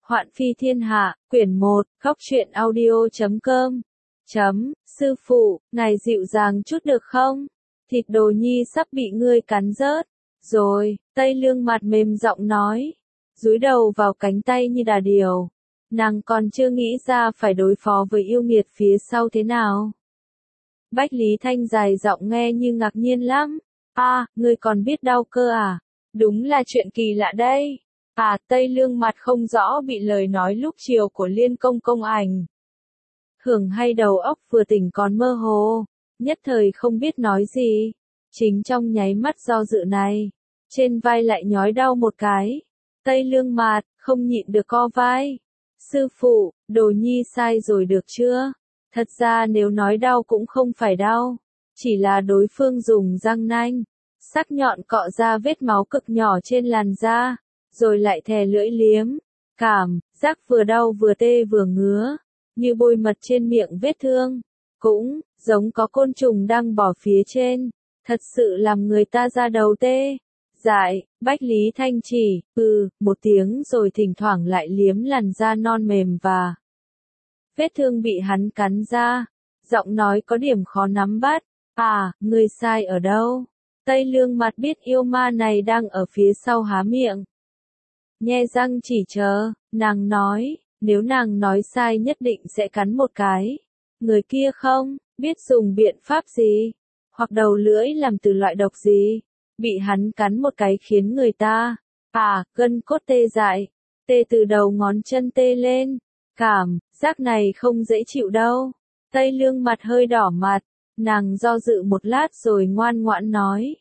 Hoạn phi thiên hạ, quyển 1, góc truyện audio.com. Sư phụ, ngài dịu dàng chút được không? Thịt đồ nhi sắp bị ngươi cắn rớt. Rồi, Tây Lương mặt mềm giọng nói. Dúi đầu vào cánh tay như đà điểu. Nàng còn chưa nghĩ ra phải đối phó với yêu nghiệt phía sau thế nào. Bách Lý Thanh dài giọng nghe như ngạc nhiên lắm. Ngươi còn biết đau cơ à? Đúng là chuyện kỳ lạ đây. Tây Lương mặt không rõ bị lời nói lúc chiều của Liên Công Công ảnh hưởng hay đầu óc vừa tỉnh còn mơ hồ, nhất thời không biết nói gì. Chính trong nháy mắt do dự này, trên vai lại nhói đau một cái. Tây Lương mặt không nhịn được co vai. Sư phụ, đồ nhi sai rồi được chưa? Thật ra nếu nói đau cũng không phải đau, chỉ là đối phương dùng răng nanh sắc nhọn cọ ra vết máu cực nhỏ trên làn da, rồi lại thè lưỡi liếm. Cảm giác vừa đau vừa tê vừa ngứa, như bôi mật trên miệng vết thương, cũng giống có côn trùng đang bò phía trên, thật sự làm người ta da đầu tê dại. Bách Lý Thanh chỉ một tiếng rồi thỉnh thoảng lại liếm làn da non mềm và vết thương bị hắn cắn ra, giọng nói có điểm khó nắm bắt. Ngươi sai ở đâu? Tây Lương mặt biết yêu ma này đang ở phía sau há miệng, nhe răng chỉ chờ. Nàng nói, nếu nàng nói sai nhất định sẽ cắn một cái. Người kia không biết dùng biện pháp gì, hoặc đầu lưỡi làm từ loại độc gì, bị hắn cắn một cái khiến người ta gân cốt tê dại, tê từ đầu ngón chân tê lên. Cảm giác này không dễ chịu đâu. Tây Lương mặt hơi đỏ mặt, nàng do dự một lát rồi ngoan ngoãn nói,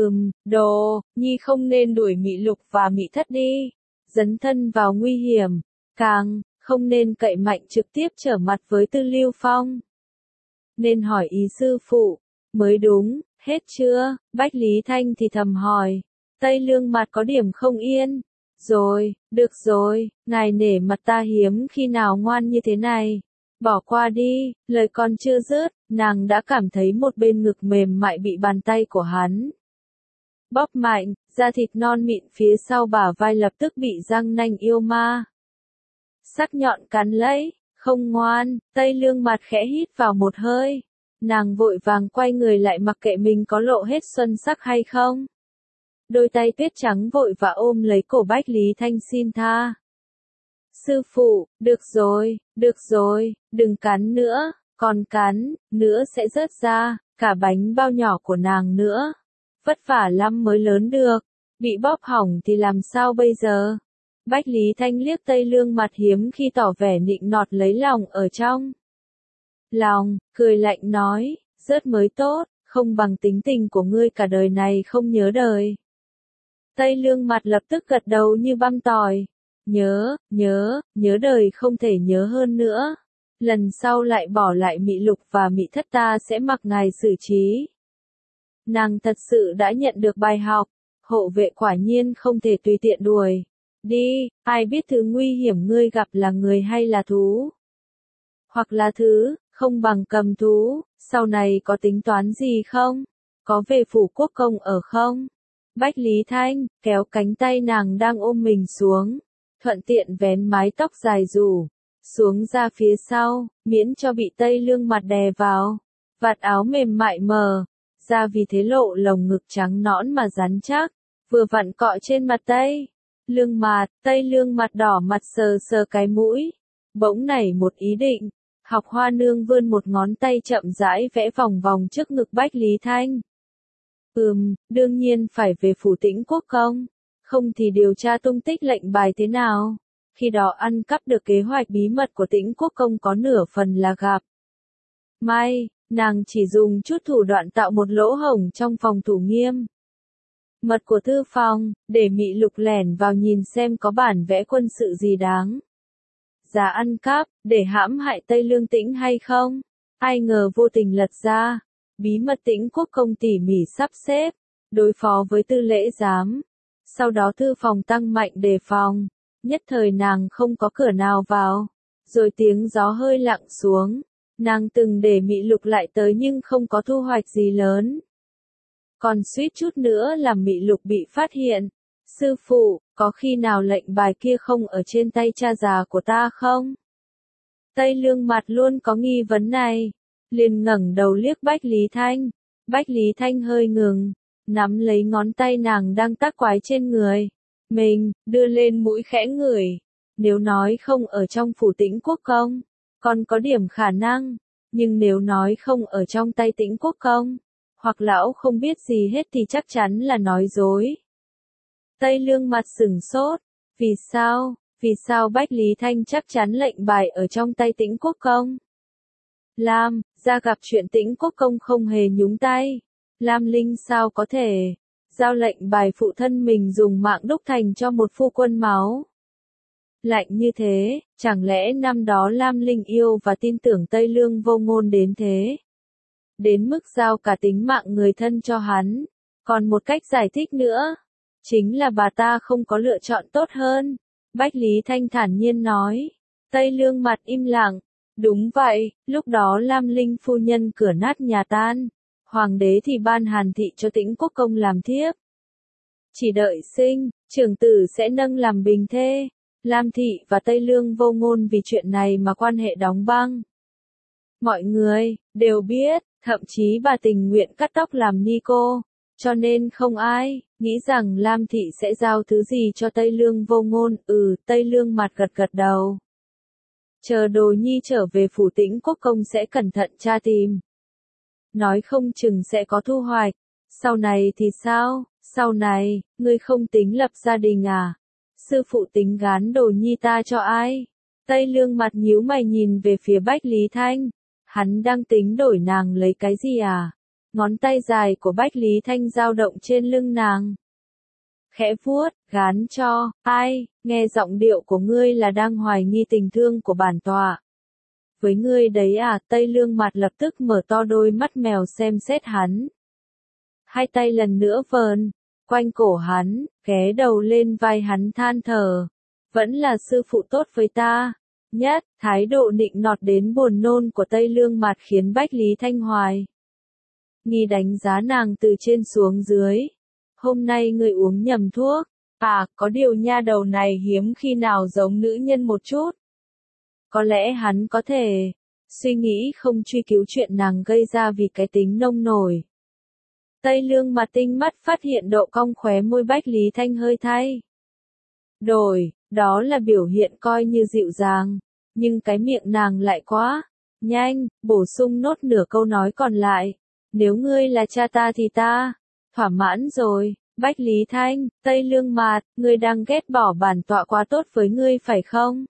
đồ nhi không nên đuổi Mị Lục và Mị Thất đi, dấn thân vào nguy hiểm, càng không nên cậy mạnh trực tiếp trở mặt với Tư Lưu Phong. Nên hỏi ý sư phụ mới đúng. Hết chưa? Bách Lý Thanh thì thầm hỏi. Tây Lương mặt có điểm không yên. Rồi, được rồi, ngài nể mặt ta hiếm khi nào ngoan như thế này. Bỏ qua đi. Lời còn chưa dứt, nàng đã cảm thấy một bên ngực mềm mại bị bàn tay của hắn bóp mạnh, da thịt non mịn phía sau bả vai lập tức bị răng nanh yêu ma sắc nhọn cắn lấy. Không ngoan. Tây Lương mặt khẽ hít vào một hơi. Nàng vội vàng quay người lại mặc kệ mình có lộ hết xuân sắc hay không. Đôi tay tuyết trắng vội và ôm lấy cổ Bách Lý Thanh xin tha. Sư phụ, được rồi, đừng cắn nữa, còn cắn nữa sẽ rớt ra cả bánh bao nhỏ của nàng nữa. Vất vả lắm mới lớn được, bị bóp hỏng thì làm sao bây giờ? Bách Lý Thanh liếc Tây Lương mặt hiếm khi tỏ vẻ nịnh nọt lấy lòng ở trong lòng, cười lạnh nói, rớt mới tốt, không bằng tính tình của ngươi cả đời này không nhớ đời. Tây Lương mặt lập tức gật đầu như băm tỏi. Nhớ đời không thể nhớ hơn nữa. Lần sau lại bỏ lại Mị Lục và Mị Thất ta sẽ mặc ngài xử trí. Nàng thật sự đã nhận được bài học, hộ vệ quả nhiên không thể tùy tiện đuổi đi. Ai biết thứ nguy hiểm ngươi gặp là người hay là thú? Hoặc là thứ không bằng cầm thú. Sau này có tính toán gì không? Có về phủ quốc công ở không? Bách Lý Thanh kéo cánh tay nàng đang ôm mình xuống, thuận tiện vén mái tóc dài rủ xuống ra phía sau, miễn cho bị Tây Lương mặt đè vào. Vạt áo mềm mại mờ ra, vì thế lộ lồng ngực trắng nõn mà rắn chắc, vừa vặn cọ trên mặt Tây Lương mặt. Tây Lương mặt đỏ mặt sờ sờ cái mũi, bỗng nảy một ý định. Học Hoa Nương vươn một ngón tay chậm rãi vẽ vòng vòng trước ngực Bách Lý Thanh. Đương nhiên phải về phủ Tĩnh Quốc công, không thì điều tra tung tích lệnh bài thế nào? Khi đó ăn cắp được kế hoạch bí mật của Tĩnh Quốc công có nửa phần là gặp may. Nàng chỉ dùng chút thủ đoạn tạo một lỗ hổng trong phòng thủ nghiêm mật của thư phòng, để Mị Lục lẻn vào nhìn xem có bản vẽ quân sự gì đáng giá ăn cắp, để hãm hại Tây Lương Tĩnh hay không. Ai ngờ vô tình lật ra bí mật Tĩnh Quốc công tỉ mỉ sắp xếp đối phó với Tư Lễ Giám. Sau đó thư phòng tăng mạnh đề phòng, nhất thời nàng không có cửa nào vào. Rồi tiếng gió hơi lặng xuống. Nàng từng để Mị Lục lại tới nhưng không có thu hoạch gì lớn, còn suýt chút nữa làm Mị Lục bị phát hiện. Sư phụ, có khi nào lệnh bài kia không ở trên tay cha già của ta không? Tây Lương mặt luôn có nghi vấn này, liền ngẩng đầu liếc Bách Lý Thanh. Bách Lý Thanh hơi ngừng, nắm lấy ngón tay nàng đang tác quái trên người mình, đưa lên mũi khẽ ngửi. Nếu nói không ở trong phủ Tĩnh Quốc Công, còn có điểm khả năng, nhưng nếu nói không ở trong tay Tĩnh Quốc Công, hoặc lão không biết gì hết thì chắc chắn là nói dối. Tây Lương mặt sửng sốt, vì sao? Vì sao Bách Lý Thanh chắc chắn lệnh bài ở trong tay Tĩnh Quốc Công? Lam, ra gặp chuyện Tĩnh Quốc Công không hề nhúng tay. Lam Linh sao có thể giao lệnh bài phụ thân mình dùng mạng đúc thành cho một phu quân máu lạnh như thế, chẳng lẽ năm đó Lam Linh yêu và tin tưởng Tây Lương Vô Ngôn đến thế? Đến mức giao cả tính mạng người thân cho hắn. Còn một cách giải thích nữa, chính là bà ta không có lựa chọn tốt hơn. Bách Lý Thanh thản nhiên nói. Tây Lương mặt im lặng. Đúng vậy, lúc đó Lam Linh phu nhân cửa nát nhà tan. Hoàng đế thì ban Hàn thị cho Tĩnh Quốc Công làm thiếp. Chỉ đợi sinh, trưởng tử sẽ nâng làm bình thê. Lam thị và Tây Lương Vô Ngôn vì chuyện này mà quan hệ đóng băng. Mọi người đều biết, thậm chí bà tình nguyện cắt tóc làm ni cô, cho nên không ai nghĩ rằng Lam thị sẽ giao thứ gì cho Tây Lương Vô Ngôn. Tây Lương mặt gật gật đầu. Chờ Đồ Nhi trở về phủ Tĩnh Quốc Công sẽ cẩn thận tra tìm. Nói không chừng sẽ có thu hoạch. Sau này thì sao? Sau này, ngươi không tính lập gia đình à? Sư phụ tính gán Đồ Nhi ta cho ai? Tây Lương mặt nhíu mày nhìn về phía Bách Lý Thanh. Hắn đang tính đổi nàng lấy cái gì à? Ngón tay dài của Bách Lý Thanh dao động trên lưng nàng. Khẽ vuốt, gán cho, ai, nghe giọng điệu của ngươi là đang hoài nghi tình thương của bản tọa. Với ngươi đấy à? Tây Lương mặt lập tức mở to đôi mắt mèo xem xét hắn. Hai tay lần nữa vờn quanh cổ hắn, ghé đầu lên vai hắn than thở. Vẫn là sư phụ tốt với ta. Nhất, thái độ nịnh nọt đến buồn nôn của Tây Lương mặt khiến Bách Lý Thanh hoài nghi đánh giá nàng từ trên xuống dưới. Hôm nay ngươi uống nhầm thuốc. À, có điều nha đầu này hiếm khi nào giống nữ nhân một chút. Có lẽ hắn có thể suy nghĩ không truy cứu chuyện nàng gây ra vì cái tính nông nổi. Tây Lương mặt tinh mắt phát hiện độ cong khóe môi Bách Lý Thanh hơi thay đổi, đó là biểu hiện coi như dịu dàng, nhưng cái miệng nàng lại quá nhanh, bổ sung nốt nửa câu nói còn lại. Nếu ngươi là cha ta thì ta thỏa mãn rồi. Bách Lý Thanh, Tây Lương mặt, ngươi đang ghét bỏ bản tọa quá tốt với ngươi phải không?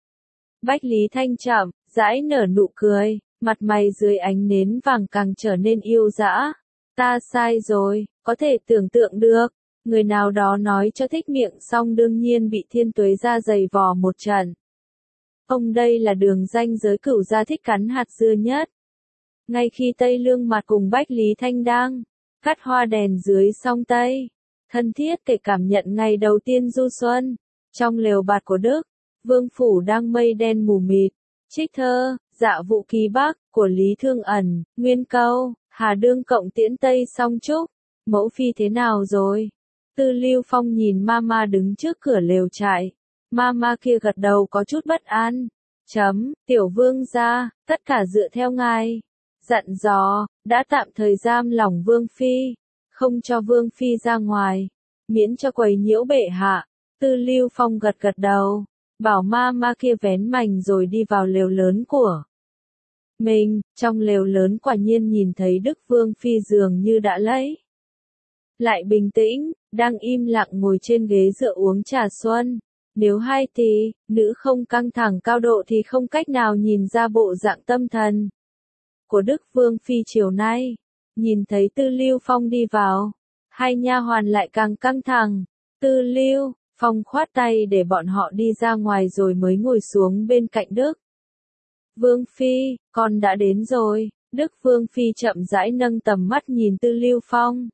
Bách Lý Thanh chậm rãi nở nụ cười, mặt mày dưới ánh nến vàng càng trở nên yêu dã. Ta sai rồi, có thể tưởng tượng được. Người nào đó nói cho thích miệng xong đương nhiên bị Thiên Tuế ra giày vò một trận. Ông đây là đường ranh giới cửu gia thích cắn hạt dưa nhất. Ngay khi Tây Lương mặt cùng Bách Lý Thanh đang cắt hoa đèn dưới song Tây, thân thiết kể cảm nhận ngày đầu tiên du xuân, trong lều bạt của Đức, Vương Phủ đang mây đen mù mịt, trích thơ, dạ vụ ký bắc, của Lý Thương Ẩn, Nguyên Câu, Hà Đương cộng tiễn Tây song trúc, mẫu phi thế nào rồi? Tư Lưu Phong nhìn Mama đứng trước cửa lều trại. Mama kia gật đầu có chút bất an. Tiểu vương gia, tất cả dựa theo ngài. Dặn dò, đã tạm thời giam lỏng vương phi, không cho vương phi ra ngoài, miễn cho quấy nhiễu bệ hạ. Tư Lưu Phong gật gật đầu, bảo Mama kia vén mành rồi đi vào lều lớn của mình. Trong lều lớn quả nhiên nhìn thấy Đức Vương phi dường như đã lấy lại bình tĩnh, đang im lặng ngồi trên ghế dựa uống trà xuân. Nếu hai tỷ nữ không căng thẳng cao độ thì không cách nào nhìn ra bộ dạng tâm thần của Đức Vương phi chiều nay. Nhìn thấy Tư Lưu Phong đi vào, hai nha hoàn lại càng căng thẳng. Tư Lưu Phong khoát tay để bọn họ đi ra ngoài rồi mới ngồi xuống bên cạnh Đức Vương phi. Con đã đến rồi. Đức Vương phi chậm rãi nâng tầm mắt nhìn Tư Lưu Phong.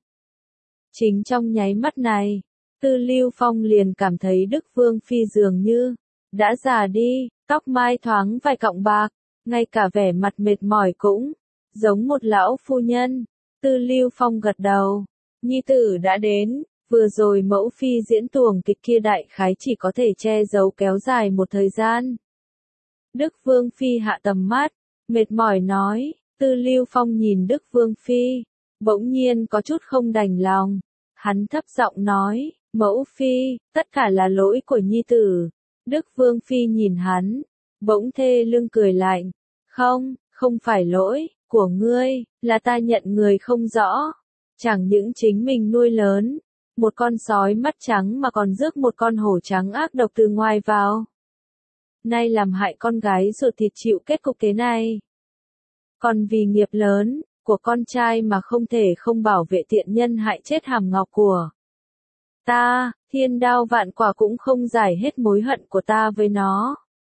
Chính trong nháy mắt này, Tư Lưu Phong liền cảm thấy Đức Vương phi dường như đã già đi, tóc mai thoáng vài cọng bạc, ngay cả vẻ mặt mệt mỏi cũng giống một lão phu nhân. Tư Lưu Phong gật đầu. Nhi tử đã đến. Vừa rồi mẫu phi diễn tuồng kịch kia đại khái chỉ có thể che giấu kéo dài một thời gian. Đức Vương Phi hạ tầm mắt, mệt mỏi nói, Tư Lưu Phong nhìn Đức Vương Phi, bỗng nhiên có chút không đành lòng. Hắn thấp giọng nói, mẫu phi, tất cả là lỗi của nhi tử. Đức Vương Phi nhìn hắn, bỗng thê lưng cười lạnh, không phải lỗi của ngươi, là ta nhận người không rõ. Chẳng những chính mình nuôi lớn, một con sói mắt trắng mà còn rước một con hổ trắng ác độc từ ngoài vào. Nay làm hại con gái ruột thịt chịu kết cục thế này. Còn vì nghiệp lớn của con trai mà không thể không bảo vệ tiện nhân hại chết Hàm Ngọc của ta, thiên đao vạn quả cũng không giải hết mối hận của ta với nó.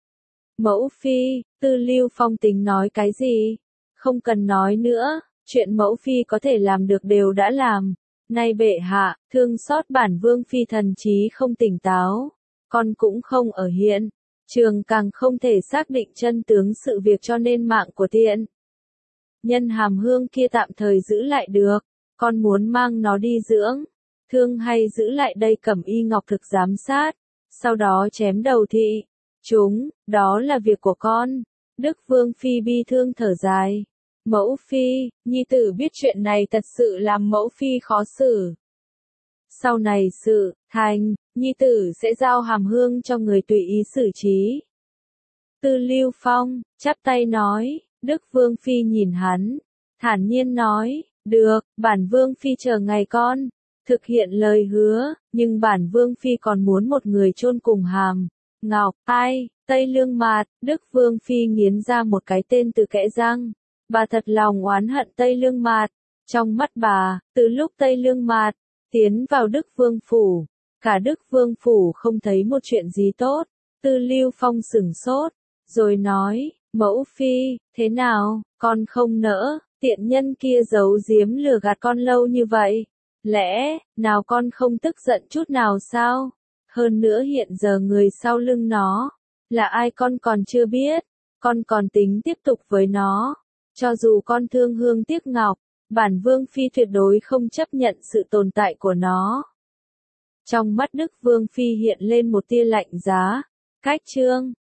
Mẫu phi, Tư Lưu Phong tính nói cái gì? Không cần nói nữa, chuyện mẫu phi có thể làm được đều đã làm. Nay bệ hạ, thương xót bản vương phi thần trí không tỉnh táo, con cũng không ở hiện trường, càng không thể xác định chân tướng sự việc, cho nên mạng của tiện nhân Hàm Hương kia tạm thời giữ lại được, con muốn mang nó đi dưỡng thương hay giữ lại đây Cẩm Y Ngọc Thực giám sát, sau đó chém đầu thị chúng, đó là việc của con. Đức Vương Phi bi thương thở dài. Mẫu phi, nhi tử biết chuyện này thật sự làm mẫu phi khó xử. Sau này sự thành, nhi tử sẽ giao Hàm Hương cho người tùy ý xử trí. Tư Lưu Phong chắp tay nói. Đức Vương Phi nhìn hắn, thản nhiên nói, được, bản Vương Phi chờ ngày con thực hiện lời hứa, nhưng bản Vương Phi còn muốn một người chôn cùng Hàm Ngọc. Ai? Tây Lương Mạt. Đức Vương Phi nghiến ra một cái tên từ kẽ răng. Bà thật lòng oán hận Tây Lương Mạt. Trong mắt bà, từ lúc Tây Lương Mạt tiến vào Đức Vương Phủ, cả Đức Vương Phủ không thấy một chuyện gì tốt. Tư Lưu Phong sửng sốt, rồi nói, mẫu phi, thế nào, con không nỡ, tiện nhân kia giấu giếm lừa gạt con lâu như vậy. Lẽ nào con không tức giận chút nào sao? Hơn nữa hiện giờ người sau lưng nó là ai con còn chưa biết, con còn tính tiếp tục với nó. Cho dù con thương hương tiếc ngọc, bản Vương Phi tuyệt đối không chấp nhận sự tồn tại của nó. Trong mắt Đức Vương Phi hiện lên một tia lạnh giá. Cách chương